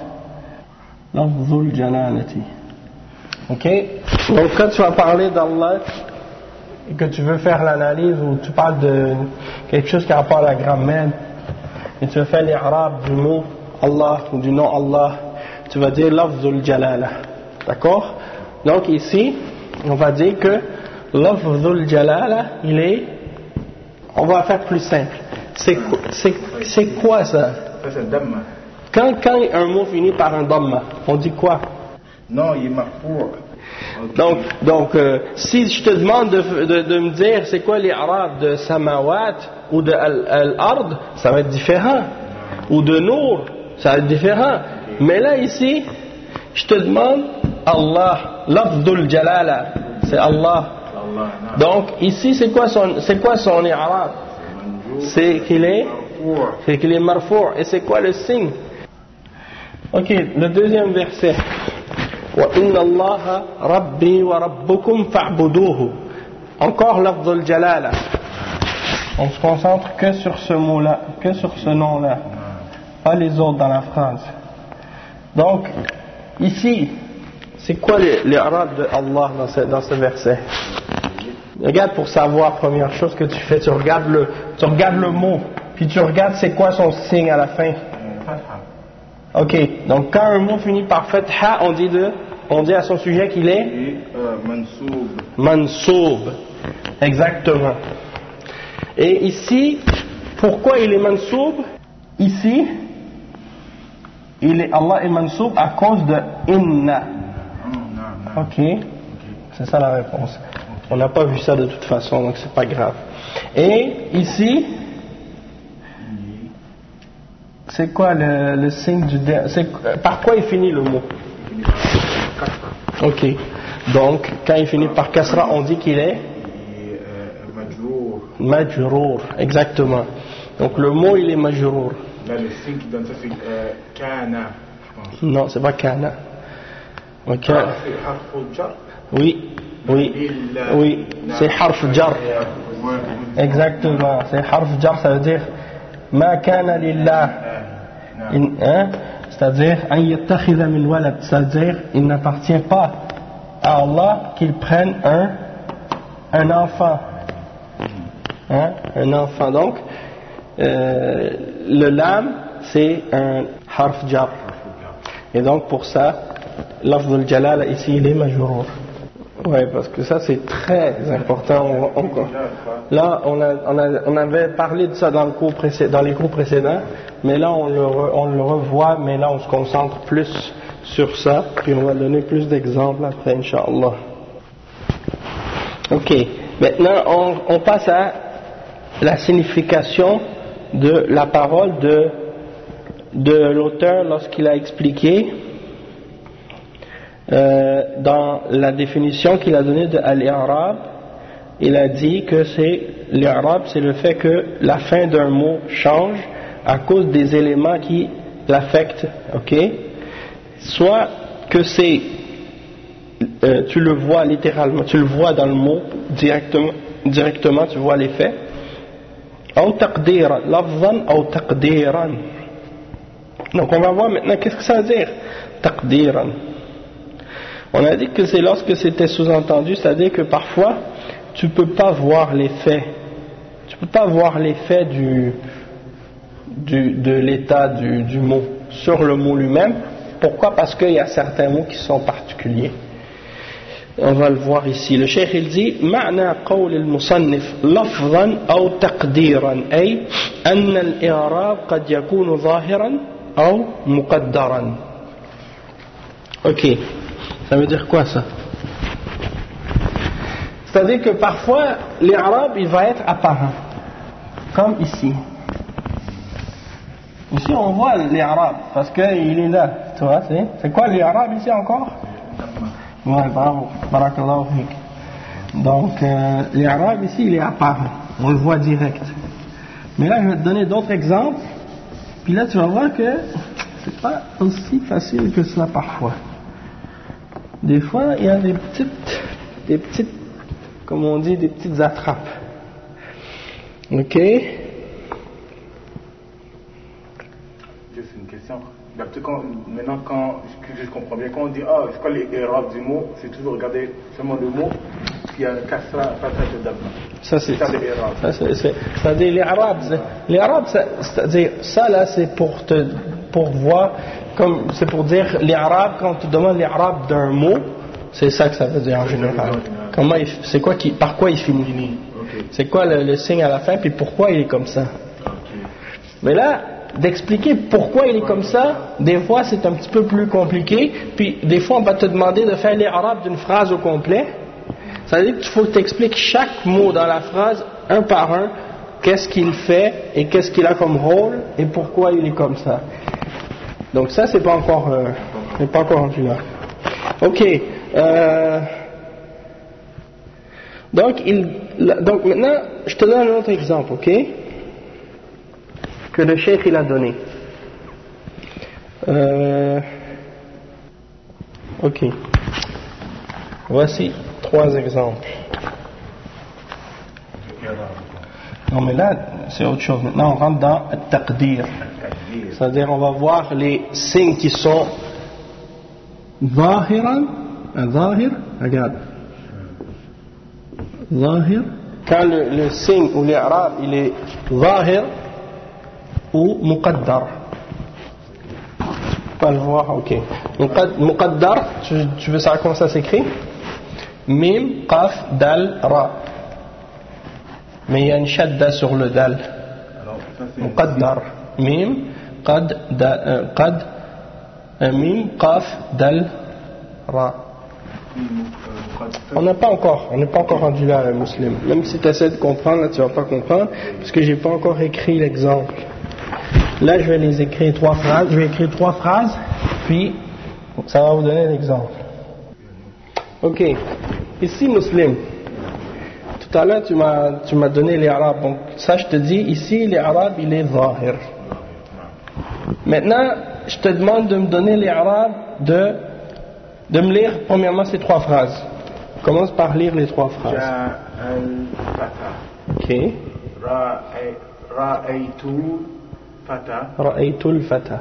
Lafzul jalalati. Ok? Donc, quand tu vas parler d'Allah et que tu veux faire l'analyse ou tu parles de quelque chose qui a rapport à la grammaire et tu veux faire l'irab du mot Allah ou du nom Allah, tu vas dire lafzul jalala. D'accord? Donc ici, on va dire que lafzul jalala, on va faire plus simple. C'est quoi ça? Ça c'est damma. Quand un mot finit par un damma, on dit quoi? Non, il est marfour. Donc, si je te demande de me dire c'est quoi les arabes de samawat ou de al-ard, ça va être différent. Ou de nour, ça va être différent. Mais là ici, je te demande Allah, lafdul jalala, c'est Allah. Donc ici c'est quoi son i'rab? C'est qu'il est marfou'. Et c'est quoi le signe? Ok, le deuxième verset. Wa inna Allaha rabbi wa rabbukum fa'buduhu. Encore lafdul jalala. On se concentre que sur ce mot-là, que sur ce nom-là, pas les autres dans la phrase. Donc ici, c'est quoi l'irab de Allah dans ce verset? Regarde, pour savoir, première chose que tu fais, tu regardes le mot, puis tu regardes c'est quoi son signe à la fin. Ok, donc quand un mot finit par fatha, on dit à son sujet qu'il est mansoub. Exactement. Et ici, pourquoi il est mansoub? Ici, Allah est mansoub à cause de inna. Ok, c'est ça la réponse. On n'a pas vu ça de toute façon, donc c'est pas grave. Et ici, c'est quoi le signe du par quoi il finit le mot? Ok, donc quand il finit par kasra, on dit qu'il est majrour, exactement. Donc le mot il est majrour. Là le signe qui donne ça c'est kana. Non, c'est pas kana. Ok. Oui, c'est harf jar. Exactement, c'est harf jar, ça veut dire ma kana lillah. C'est-à-dire an yattakhidha min walad, c'est-à-dire il n'appartient pas à Allah qu'il prenne un enfant. Un enfant. Donc le lam c'est un harf jar. Et donc pour ça lafz al-jalala ici il est majrour. Ouais, parce que ça c'est très important. Là on avait parlé de ça dans les cours précédents, mais là on le revoit, mais là on se concentre plus sur ça, puis on va donner plus d'exemples après, Inch'Allah. Ok, maintenant on passe à la signification de la parole de l'auteur lorsqu'il a expliqué dans la définition qu'il a donnée de al-i'rab. Il a dit que l'i'rab c'est le fait que la fin d'un mot change à cause des éléments qui l'affectent, ok? Soit que tu le vois littéralement, tu le vois dans le mot directement tu vois l'effet, ou taqdiran, lafzan ou taqdiran. Donc on va voir maintenant qu'est-ce que ça veut dire taqdiran. On a dit que c'est lorsque c'était sous-entendu, c'est-à-dire que parfois tu peux pas voir l'effet, de l'état du mot sur le mot lui-même. Pourquoi? Parce qu'il y a certains mots qui sont particuliers. On va le voir ici. Le cheikh il dit معنى قول المصنف لفظا أو تقديرا أي أن الإعراب قد يكون ظاهرا أو مقدرا. Ok, ça veut dire quoi ça? C'est-à-dire que parfois l'Arab il va être apparent, comme ici. Ici on voit l'Arab parce qu'il est là, tu vois, c'est quoi l'Arab ici encore? Ouais, bravo, barakallahu fik. Donc l'Arab ici il est apparent, on le voit direct. Mais là je vais te donner d'autres exemples, puis là tu vas voir que c'est pas aussi facile que cela parfois. Des fois il y a des petites comme on dit, des petites attrapes. Ok? Juste une question. Maintenant, quand je comprends bien, quand on dit c'est quoi les erreurs du mot, c'est toujours regarder seulement le mot, puis il y a un kasra, pas de dabba. Ça c'est les erreurs. C'est-à-dire les arabes, c'est-à-dire ça là, c'est pour voir, comme c'est pour dire les arabes, quand tu demandes les arabes d'un mot, c'est ça que ça veut dire en général. C'est quoi par quoi il finit? Okay. C'est quoi le signe à la fin, puis pourquoi il est comme ça? Okay. Mais là, d'expliquer pourquoi il est comme ça, des fois c'est un petit peu plus compliqué, puis des fois on va te demander de faire les arabes d'une phrase au complet. Ça veut dire qu'il faut que tu expliques chaque mot dans la phrase, un par un, qu'est-ce qu'il fait, et qu'est-ce qu'il a comme rôle, et pourquoi il est comme ça. Donc ça c'est pas encore rendu là. Ok. Donc maintenant, je te donne un autre exemple, ok? Que le cheikh il a donné. Ok. Voici 3 exemples. Non mais là, c'est autre chose. Maintenant, on rentre dans le taqdir. C'est-à-dire, on va voir les signes qui sont zahiran. Zahir, regarde. Zahir. Quand le signe ou l'Arab il est zahir ou muqaddar. Tu peux le voir, ok. Muqaddar, tu veux savoir comment ça s'écrit? Mim, qaf, dal, ra. Mais il y a une shadda sur le dal. Muqaddar. Mim, mim, qaf, dal, ra. On n'est pas encore rendu là, le musulman. Même si tu essaies de comprendre, là, tu vas pas comprendre, parce que j'ai pas encore écrit l'exemple. Là, je vais les écrire 3 phrases. Je vais écrire 3 phrases, puis ça va vous donner l'exemple. Ok. Ici, musulman. Tout à l'heure, tu m'as donné les arabes. Donc, ça, je te dis, ici, les arabes, il est zahir. Maintenant, je te demande de me donner les arabes de me lire premièrement ces 3 phrases. Commence par lire les 3 phrases. Ok. Ra'aytul fata.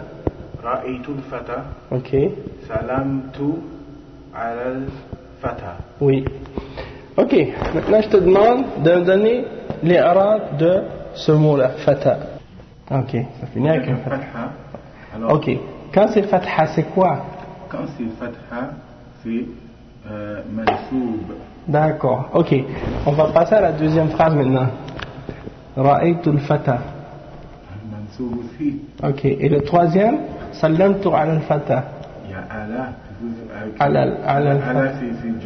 Ok. Salamtu alal fata. Oui. Ok. Maintenant, je te demande de me donner les arabes de ce mot-là, fata. Ok. Ça finit avec un fatha. Alors, ok. Quand c'est fatha, c'est quoi? Quand c'est fatha, c'est mansoub. D'accord, ok. On va passer à la deuxième phrase maintenant. Ra'aytul fata. Mansoub aussi. Ok, et le troisième, sallamtu ala al-fata. Il y a ala. Ala c'est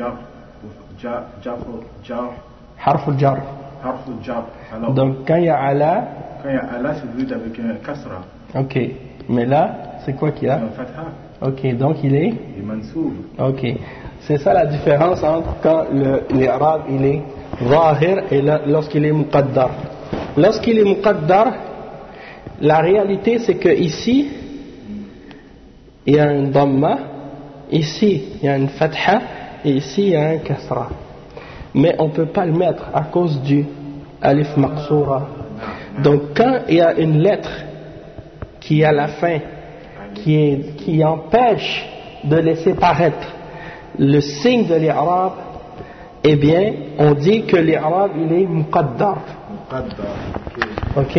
jar. Harf al-jar. Alors, donc quand il y a ala, c'est vu avec un kasra. ok, mais là, c'est quoi qu'il y a? Un fatha. Ok, donc il est mansoub. Ok, c'est ça la différence entre quand l'Arab il est zahir et lorsqu'il est muqaddar. Lorsqu'il est muqaddar, la réalité c'est que ici il y a un dhamma, ici il y a une fatha et ici il y a un kasra. Mais on ne peut pas le mettre à cause du alif maqsoura. Donc quand il y a une lettre qui est à la fin, qui empêche de laisser paraître le signe de l'Arab, eh bien, on dit que l'Arab il est muqaddar. Ok?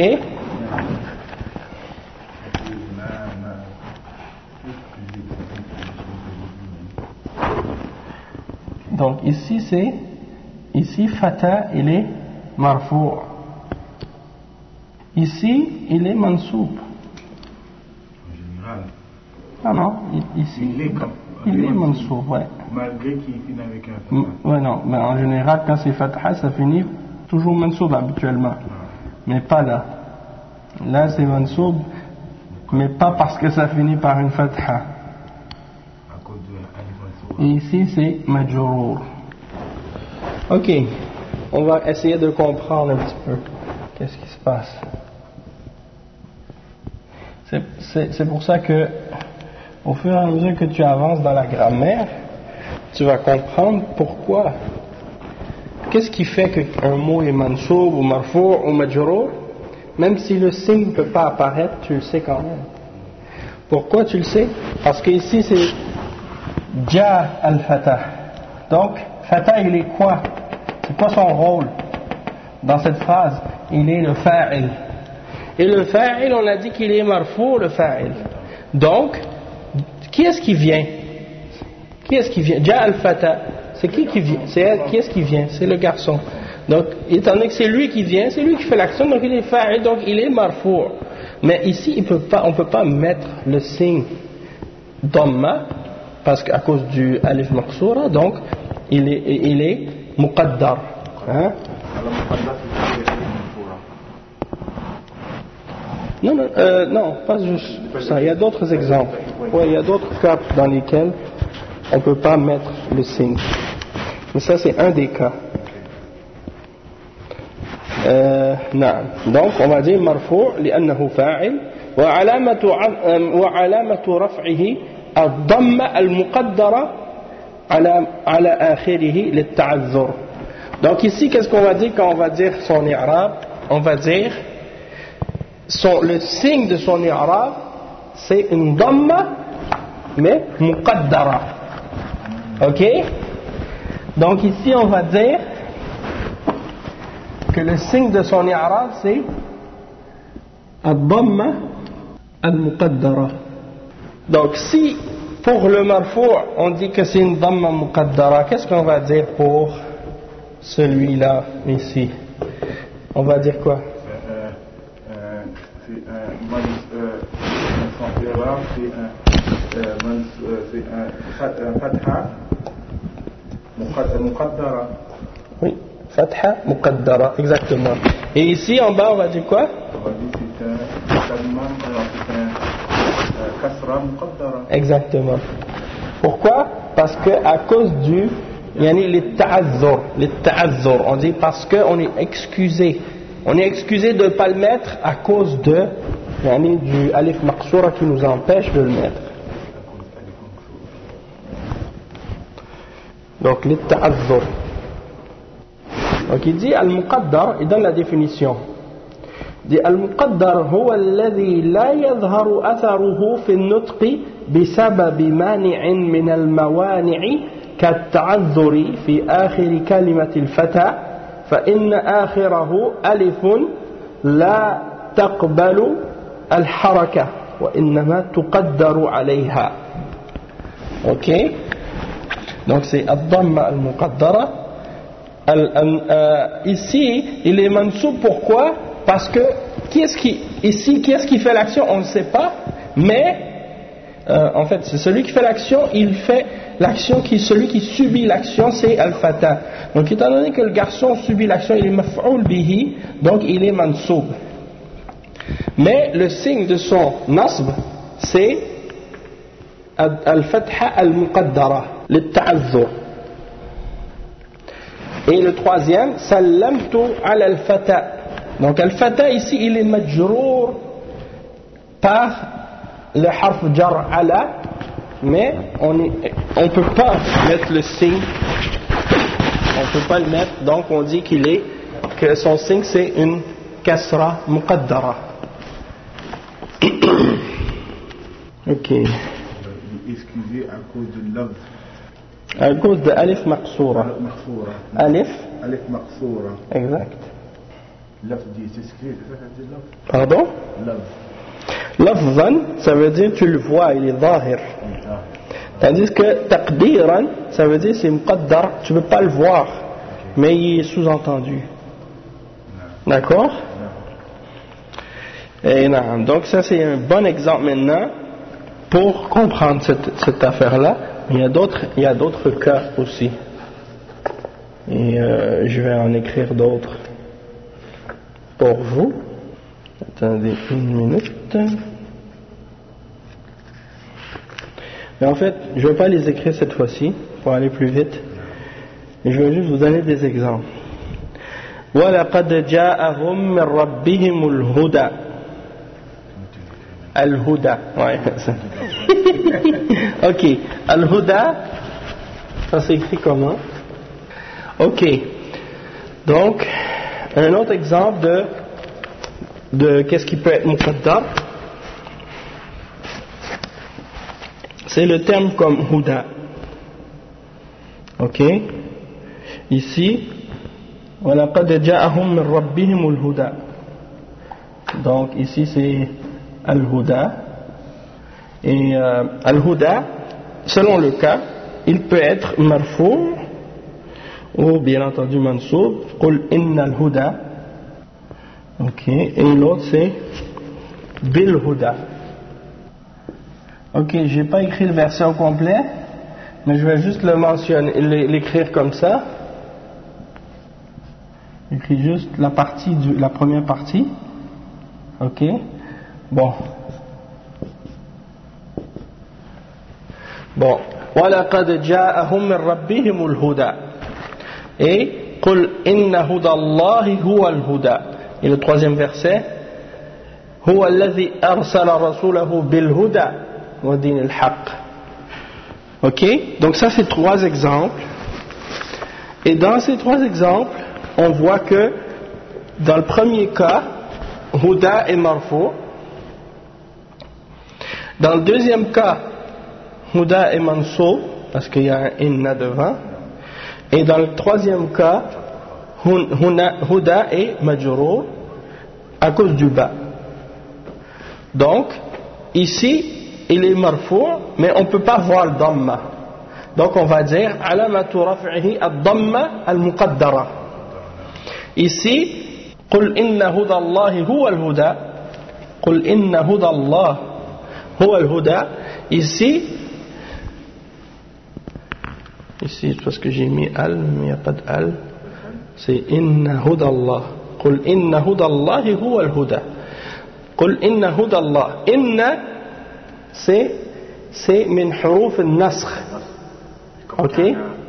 Donc ici fata il est marfou'. Ici il est mansoub. Ah non, ici il est mansoub, ouais. Malgré qu'il finit avec un fatha. Ouais, non, mais en général quand c'est fatha ça finit toujours mansoub habituellement. Mais pas là. Là c'est mansoub, mais pas parce que ça finit par une fatha. Et ici c'est majrour. Ok, on va essayer de comprendre un petit peu qu'est-ce qui se passe. C'est pour ça que au fur et à mesure que tu avances dans la grammaire, tu vas comprendre pourquoi. Qu'est-ce qui fait qu'un mot est mansoub ou marfou' ou majrour, même si le signe ne peut pas apparaître, tu le sais quand même. Pourquoi tu le sais? Parce que ici c'est ja al-fatah. Donc, fatah il est quoi? C'est quoi son rôle dans cette phrase? Il est le fa'il. Et le fa'il, on a dit qu'il est marfou, le fa'il. Donc, qui est-ce qui vient? Ja al-fata. C'est qui vient? Qui est-ce qui vient? C'est le garçon. Donc, étant donné que c'est lui qui vient, c'est lui qui fait l'action, donc il est fa'il, donc il est marfou. Mais ici, on ne peut pas mettre le signe dhamma, parce qu'à cause du alif maqsoura, donc il est muqaddar. Hein? Non, pas juste ça. Il y a d'autres exemples. Ouais, il y a d'autres cas dans lesquels on ne peut pas mettre le signe. Mais ça, c'est un des cas. Donc, on va dire marfou' لأنه فاعل وعلامة رفعه الضمة المقدرة على آخره للتعذر. Donc ici, qu'est-ce qu'on va dire quand on va dire son i'rab? On va dire le signe de son i'rab, c'est une dhamma, mais muqaddara. Ok? Donc ici, on va dire que le signe de son i'rab, c'est ad-dhamma al-muqaddara. Donc si pour le marfou' on dit que c'est une dhamma muqaddara, qu'est-ce qu'on va dire pour celui-là ici? On va dire quoi? C'est un fatha Muqaddara. Oui, fatha muqaddara, exactement. Et ici en bas on va dire quoi? On va dire c'est un kasra muqaddara. Exactement. Pourquoi? Parce que à cause du les ta'azzur, on dit parce que on est excusé. On est excusé de ne pas le mettre à cause de du alif maqsoura qui nous empêche de le mettre. Donc les ta'azzur. Donc il dit al-muqaddar, il donne la définition. Il dit al-muqaddar huwa alladhi la yadhharu atharuhu fi an-nutqi بسبب مانع من الموانع كالتعذر في آخر كلمة الفتى فإن آخره ألف لا تقبل الحركة وإنما تقدر عليها. Ok, donc c'est الضمة المقدرة. Ici il est mansoub, pourquoi? Parce que qui est-ce qui fait l'action, on ne sait pas, mais en fait, c'est celui qui fait l'action, il fait l'action celui qui subit l'action, c'est al-fata. Donc, étant donné que le garçon subit l'action, il est maf'oul bihi, donc il est mansoub. Mais le signe de son nasb, c'est al-fatha al-muqaddara, le ta'azzur. Et le troisième, sallamtu ala al-fata. Donc, al-fata ici, il est majrour par le harf jar ala, mais on ne peut pas mettre le signe, on ne peut pas le mettre, donc on dit que son signe c'est une kasra muqaddara. Ok. Excusez à cause de love. À cause de alif maqsoura. Alif maqsoura. Exact. Love dit s'excuse, c'est ça que dit love. Pardon? Love. Lafzan, ça veut dire tu le vois, il est zahir. Tandis que taqdiran, ça veut dire c'est muqaddar, tu ne peux pas le voir, mais il est sous-entendu. D'accord? Et non. Donc ça c'est un bon exemple maintenant pour comprendre cette affaire-là. Il y a d'autres cas aussi. Et je vais en écrire d'autres pour vous. Attendez une minute. Mais en fait, je ne vais pas les écrire cette fois-ci pour aller plus vite. Je vais juste vous donner des exemples. وَلَقَدْ جَاءَهُمْ مِنْ رَبِّهِمُ الْهُدَى. Al-Huda. Ouais. Ok. Al-Huda, ça s'écrit comment? Ok. Donc, un autre exemple de qu'est-ce qui peut être muqaddar, c'est le terme comme huda. Ok, ici وَلَقَدْ جَاءَهُمْ مِنْ رَبِّهِمُ الْهُدَى. Donc ici c'est al-huda, et al-huda selon le cas il peut être marfou ou bien entendu mansoub. قُلْ إِنَّ الْهُدَى. Ok, et l'autre c'est bil huda. Ok, j'ai pas écrit le verset au complet, mais je vais juste le mentionner, l'écrire comme ça. J'écris juste la première partie. Ok, bon. وَلَقَدْ جَاءَهُمْ مِنْ رَبِّهِمُ الْهُدَى. Et قُلْ إِنَّ هُدَى اللَّهِ هُوَ الْهُدَى. Et le troisième verset, هو الذي أرسل رسوله بالهدى ودين الحق. Ok, donc ça c'est trois exemples. Et dans ces trois exemples, on voit que dans le premier cas, huda est marfou. Dans le deuxième cas, huda est mansoub parce qu'il y a un inna devant. Et dans le troisième cas, huda est majrour à cause du ba. Donc ici il est marfou, mais on ne peut pas voir le dhamma. Donc on va dire alamatu raf'ihi ad-dhamma al-muqaddara. Ici قل إن هدى الله هو الهدى. قل إن هدى الله هو الهدى. Ici Ici, parce que j'ai mis al, mais il n'y a pas de al. C'est inna hudallah. Qul inna hudallahi huwa al-huda. Qul inna hudallah. Inna, c'est min huruf al-nasr. Ok?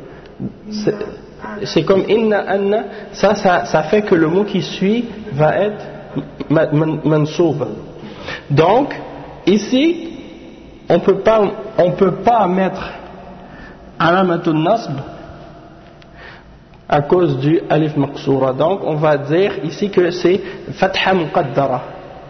C'est comme inna, anna. Ça fait que le mot qui suit va être mansoub. Donc, ici, on peut pas mettre alamatul nasb à cause du alif maqsoura. Donc on va dire ici que c'est fatha muqaddara.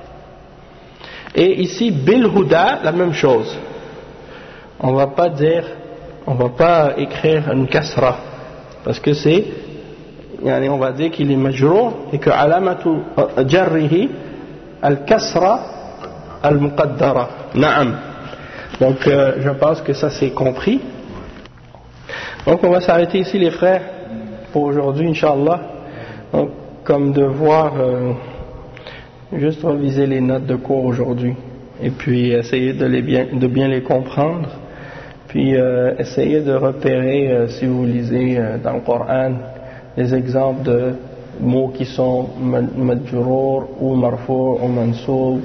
Et ici bil huda, la même chose. On va pas écrire une kasra parce que c'est, on va dire qu'il est majrour et que alamatu jarrihi al kasra al muqaddara. Na'am. Donc je pense que ça c'est compris. Donc on va s'arrêter ici les frères pour aujourd'hui, Inch'Allah. Donc comme devoir, juste reviser les notes de cours aujourd'hui et puis essayer de bien les comprendre, puis essayer de repérer, si vous lisez dans le Coran, les exemples de mots qui sont majrour ou marfou ou mansoub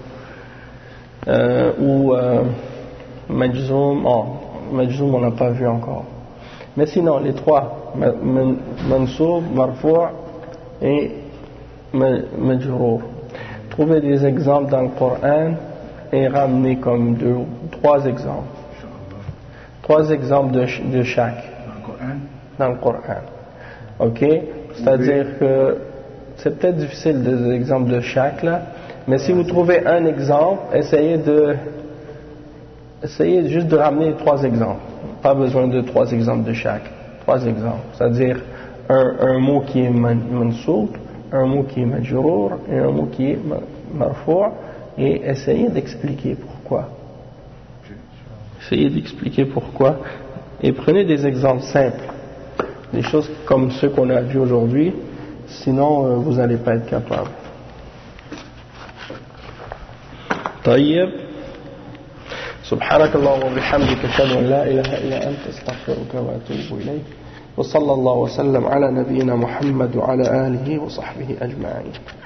ou majzoum. Majzoum on n'a pas vu encore. Mais sinon, les trois, mansoub, marfou' et majrour. Trouvez des exemples dans le Coran et ramenez comme 2 ou 3 exemples. 3 exemples de chaque. Dans le Coran. Ok? C'est-à-dire que c'est peut-être difficile des exemples de chaque là, mais si vous trouvez un exemple, essayez juste de ramener 3 exemples. Pas besoin de 3 exemples de chaque. 3 exemples. C'est-à-dire un mot qui est mansoub, un mot qui est majrour et un mot qui est marfou', et essayez d'expliquer pourquoi. Essayez d'expliquer pourquoi. Et prenez des exemples simples. Des choses comme ceux qu'on a vus aujourd'hui. Sinon, vous n'allez pas être capable. طيب. سبحانك اللهم وبحمدك أشهد أن لا إله إلا أنت أستغفرك وأتوب إليك وصلى الله وسلم على نبينا محمد وعلى آله وصحبه أجمعين.